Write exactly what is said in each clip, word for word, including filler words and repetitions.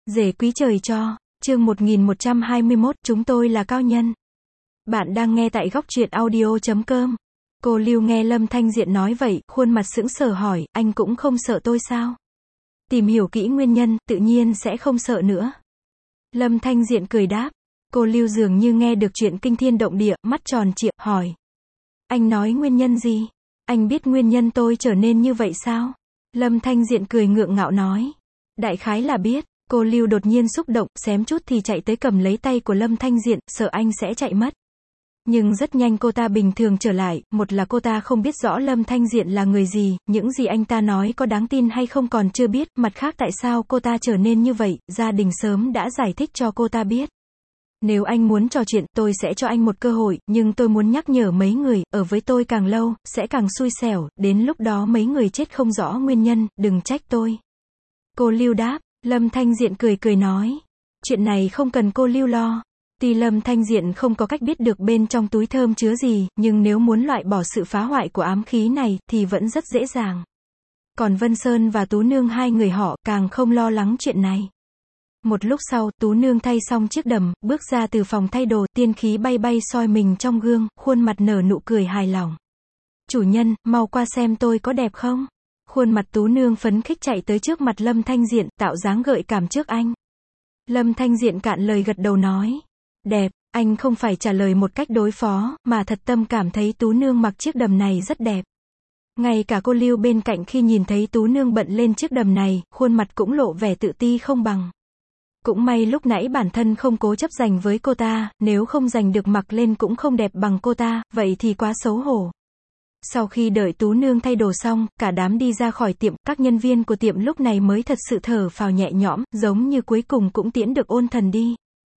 Rể quý trời cho, chương một nghìn một trăm hai mươi mốt, chúng tôi là cao nhân. Bạn đang nghe tại góc truyện audio chấm com. Cô Lưu nghe Lâm Thanh Diện nói vậy, khuôn mặt sững sờ hỏi, anh cũng không sợ tôi sao? Tìm hiểu kỹ nguyên nhân, tự nhiên sẽ không sợ nữa. Lâm Thanh Diện cười đáp. Cô Lưu dường như nghe được chuyện kinh thiên động địa, mắt tròn trịa, hỏi. Anh nói nguyên nhân gì? Anh biết nguyên nhân tôi trở nên như vậy sao? Lâm Thanh Diện cười ngượng ngạo nói. Đại khái là biết. Cô Lưu đột nhiên xúc động, xém chút thì chạy tới cầm lấy tay của Lâm Thanh Diện, sợ anh sẽ chạy mất. Nhưng rất nhanh cô ta bình thường trở lại, một là cô ta không biết rõ Lâm Thanh Diện là người gì, những gì anh ta nói có đáng tin hay không còn chưa biết, mặt khác tại sao cô ta trở nên như vậy, gia đình sớm đã giải thích cho cô ta biết. Nếu anh muốn trò chuyện, tôi sẽ cho anh một cơ hội, nhưng tôi muốn nhắc nhở mấy người, ở với tôi càng lâu, sẽ càng xui xẻo, đến lúc đó mấy người chết không rõ nguyên nhân, đừng trách tôi. Cô Lưu đáp. Lâm Thanh Diện cười cười nói. Chuyện này không cần cô Lưu lo. Tuy Lâm Thanh Diện không có cách biết được bên trong túi thơm chứa gì, nhưng nếu muốn loại bỏ sự phá hoại của ám khí này, thì vẫn rất dễ dàng. Còn Vân Sơn và Tú Nương hai người họ, càng không lo lắng chuyện này. Một lúc sau, Tú Nương thay xong chiếc đầm, bước ra từ phòng thay đồ, tiên khí bay bay soi mình trong gương, khuôn mặt nở nụ cười hài lòng. Chủ nhân, mau qua xem tôi có đẹp không? Khuôn mặt Tú Nương phấn khích chạy tới trước mặt Lâm Thanh Diện, tạo dáng gợi cảm trước anh. Lâm Thanh Diện cạn lời gật đầu nói. Đẹp, anh không phải trả lời một cách đối phó, mà thật tâm cảm thấy Tú Nương mặc chiếc đầm này rất đẹp. Ngay cả cô Lưu bên cạnh khi nhìn thấy Tú Nương bận lên chiếc đầm này, khuôn mặt cũng lộ vẻ tự ti không bằng. Cũng may lúc nãy bản thân không cố chấp giành với cô ta, nếu không giành được mặc lên cũng không đẹp bằng cô ta, vậy thì quá xấu hổ. Sau khi đợi Tú Nương thay đồ xong, cả đám đi ra khỏi tiệm, các nhân viên của tiệm lúc này mới thật sự thở phào nhẹ nhõm, giống như cuối cùng cũng tiễn được ôn thần đi.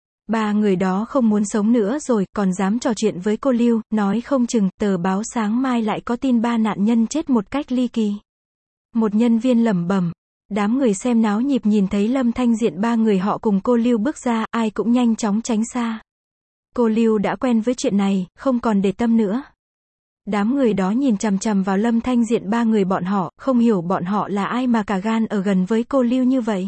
Ba người đó không muốn sống nữa rồi, còn dám trò chuyện với cô Lưu, nói không chừng, tờ báo sáng mai lại có tin ba nạn nhân chết một cách ly kỳ. Một nhân viên lẩm bẩm. Đám người xem náo nhiệt nhìn thấy Lâm Thanh Diện ba người họ cùng cô Lưu bước ra, ai cũng nhanh chóng tránh xa. Cô Lưu đã quen với chuyện này, không còn để tâm nữa. Đám người đó nhìn chằm chằm vào Lâm Thanh Diện ba người bọn họ, không hiểu bọn họ là ai mà cả gan ở gần với cô Lưu như vậy.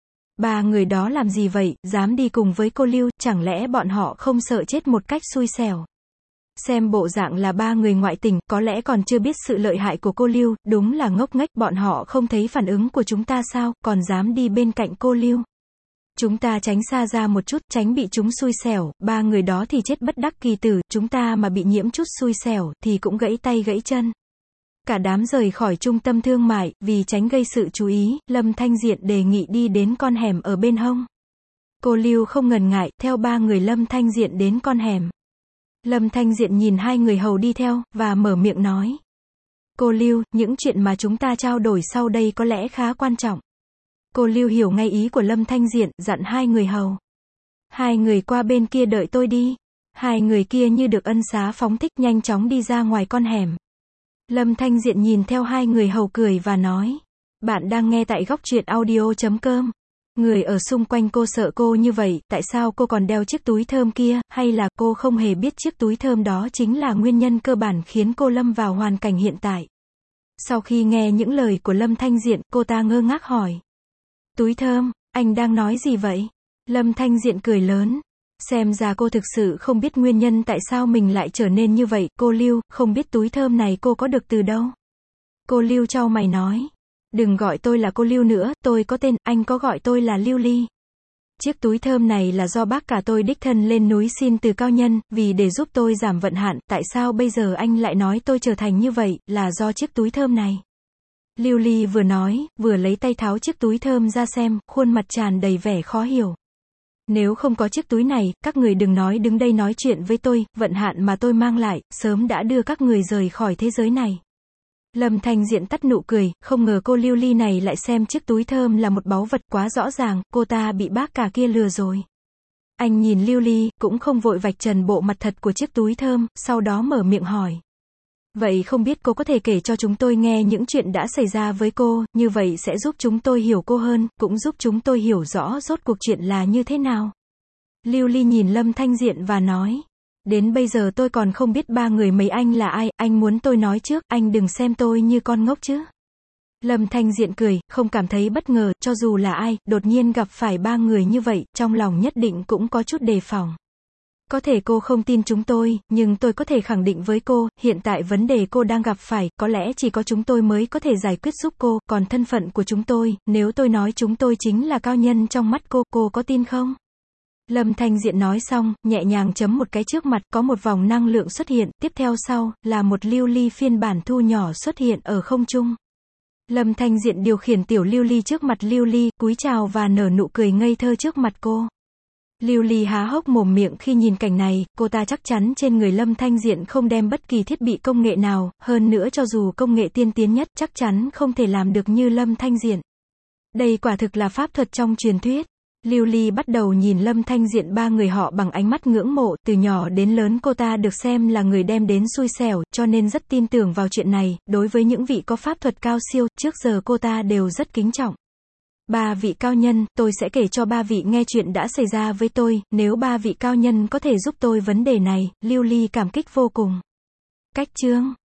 Ba người đó làm gì vậy, dám đi cùng với cô Lưu, chẳng lẽ bọn họ không sợ chết một cách xui xẻo. Xem bộ dạng là ba người ngoại tình, có lẽ còn chưa biết sự lợi hại của cô Lưu, đúng là ngốc nghếch, bọn họ không thấy phản ứng của chúng ta sao, còn dám đi bên cạnh cô Lưu. Chúng ta tránh xa ra một chút, tránh bị chúng xui xẻo, ba người đó thì chết bất đắc kỳ tử, chúng ta mà bị nhiễm chút xui xẻo, thì cũng gãy tay gãy chân. Cả đám rời khỏi trung tâm thương mại, vì tránh gây sự chú ý, Lâm Thanh Diện đề nghị đi đến con hẻm ở bên hông. Cô Lưu không ngần ngại, theo ba người Lâm Thanh Diện đến con hẻm. Lâm Thanh Diện nhìn hai người hầu đi theo, và mở miệng nói. Cô Lưu, những chuyện mà chúng ta trao đổi sau đây có lẽ khá quan trọng. Cô Lưu hiểu ngay ý của Lâm Thanh Diện, dặn hai người hầu. Hai người qua bên kia đợi tôi đi. Hai người kia như được ân xá phóng thích nhanh chóng đi ra ngoài con hẻm. Lâm Thanh Diện nhìn theo hai người hầu cười và nói. Bạn đang nghe tại góc truyện audio chấm com. Người ở xung quanh cô sợ cô như vậy, tại sao cô còn đeo chiếc túi thơm kia, hay là cô không hề biết chiếc túi thơm đó chính là nguyên nhân cơ bản khiến cô lâm vào hoàn cảnh hiện tại. Sau khi nghe những lời của Lâm Thanh Diện, cô ta ngơ ngác hỏi. Túi thơm, anh đang nói gì vậy? Lâm Thanh Diện cười lớn. Xem ra cô thực sự không biết nguyên nhân tại sao mình lại trở nên như vậy. Cô Lưu, không biết túi thơm này cô có được từ đâu? Cô Lưu chau mày nói. Đừng gọi tôi là cô Lưu nữa, tôi có tên, anh có gọi tôi là Lưu Ly. Chiếc túi thơm này là do bác cả tôi đích thân lên núi xin từ cao nhân, vì để giúp tôi giảm vận hạn, tại sao bây giờ anh lại nói tôi trở thành như vậy, là do chiếc túi thơm này. Lưu Ly vừa nói, vừa lấy tay tháo chiếc túi thơm ra xem, khuôn mặt tràn đầy vẻ khó hiểu. Nếu không có chiếc túi này, các người đừng nói đứng đây nói chuyện với tôi, vận hạn mà tôi mang lại, sớm đã đưa các người rời khỏi thế giới này. Lâm Thanh Diện tắt nụ cười, không ngờ cô Lưu Ly này lại xem chiếc túi thơm là một báu vật, quá rõ ràng, cô ta bị bác cả kia lừa rồi. Anh nhìn Lưu Ly, cũng không vội vạch trần bộ mặt thật của chiếc túi thơm, sau đó mở miệng hỏi. Vậy không biết cô có thể kể cho chúng tôi nghe những chuyện đã xảy ra với cô, như vậy sẽ giúp chúng tôi hiểu cô hơn, cũng giúp chúng tôi hiểu rõ rốt cuộc chuyện là như thế nào. Lưu Ly nhìn Lâm Thanh Diện và nói. Đến bây giờ tôi còn không biết ba người mấy anh là ai, anh muốn tôi nói trước, anh đừng xem tôi như con ngốc chứ. Lâm Thanh Diện cười, không cảm thấy bất ngờ, cho dù là ai, đột nhiên gặp phải ba người như vậy, trong lòng nhất định cũng có chút đề phòng. Có thể cô không tin chúng tôi, nhưng tôi có thể khẳng định với cô, hiện tại vấn đề cô đang gặp phải, có lẽ chỉ có chúng tôi mới có thể giải quyết giúp cô, còn thân phận của chúng tôi, nếu tôi nói chúng tôi chính là cao nhân trong mắt cô, cô có tin không? Lâm Thanh Diện nói xong, nhẹ nhàng chấm một cái trước mặt, có một vòng năng lượng xuất hiện, tiếp theo sau, là một lưu ly phiên bản thu nhỏ xuất hiện ở không trung. Lâm Thanh Diện điều khiển tiểu lưu ly trước mặt lưu ly, cúi chào và nở nụ cười ngây thơ trước mặt cô. Lưu ly há hốc mồm miệng khi nhìn cảnh này, cô ta chắc chắn trên người Lâm Thanh Diện không đem bất kỳ thiết bị công nghệ nào, hơn nữa cho dù công nghệ tiên tiến nhất, chắc chắn không thể làm được như Lâm Thanh Diện. Đây quả thực là pháp thuật trong truyền thuyết. Lưu ly bắt đầu nhìn Lâm Thanh Diện ba người họ bằng ánh mắt ngưỡng mộ, từ nhỏ đến lớn cô ta được xem là người đem đến xui xẻo, cho nên rất tin tưởng vào chuyện này, đối với những vị có pháp thuật cao siêu, trước giờ cô ta đều rất kính trọng. Ba vị cao nhân, tôi sẽ kể cho ba vị nghe chuyện đã xảy ra với tôi, nếu ba vị cao nhân có thể giúp tôi vấn đề này, Lưu ly cảm kích vô cùng. Cách chương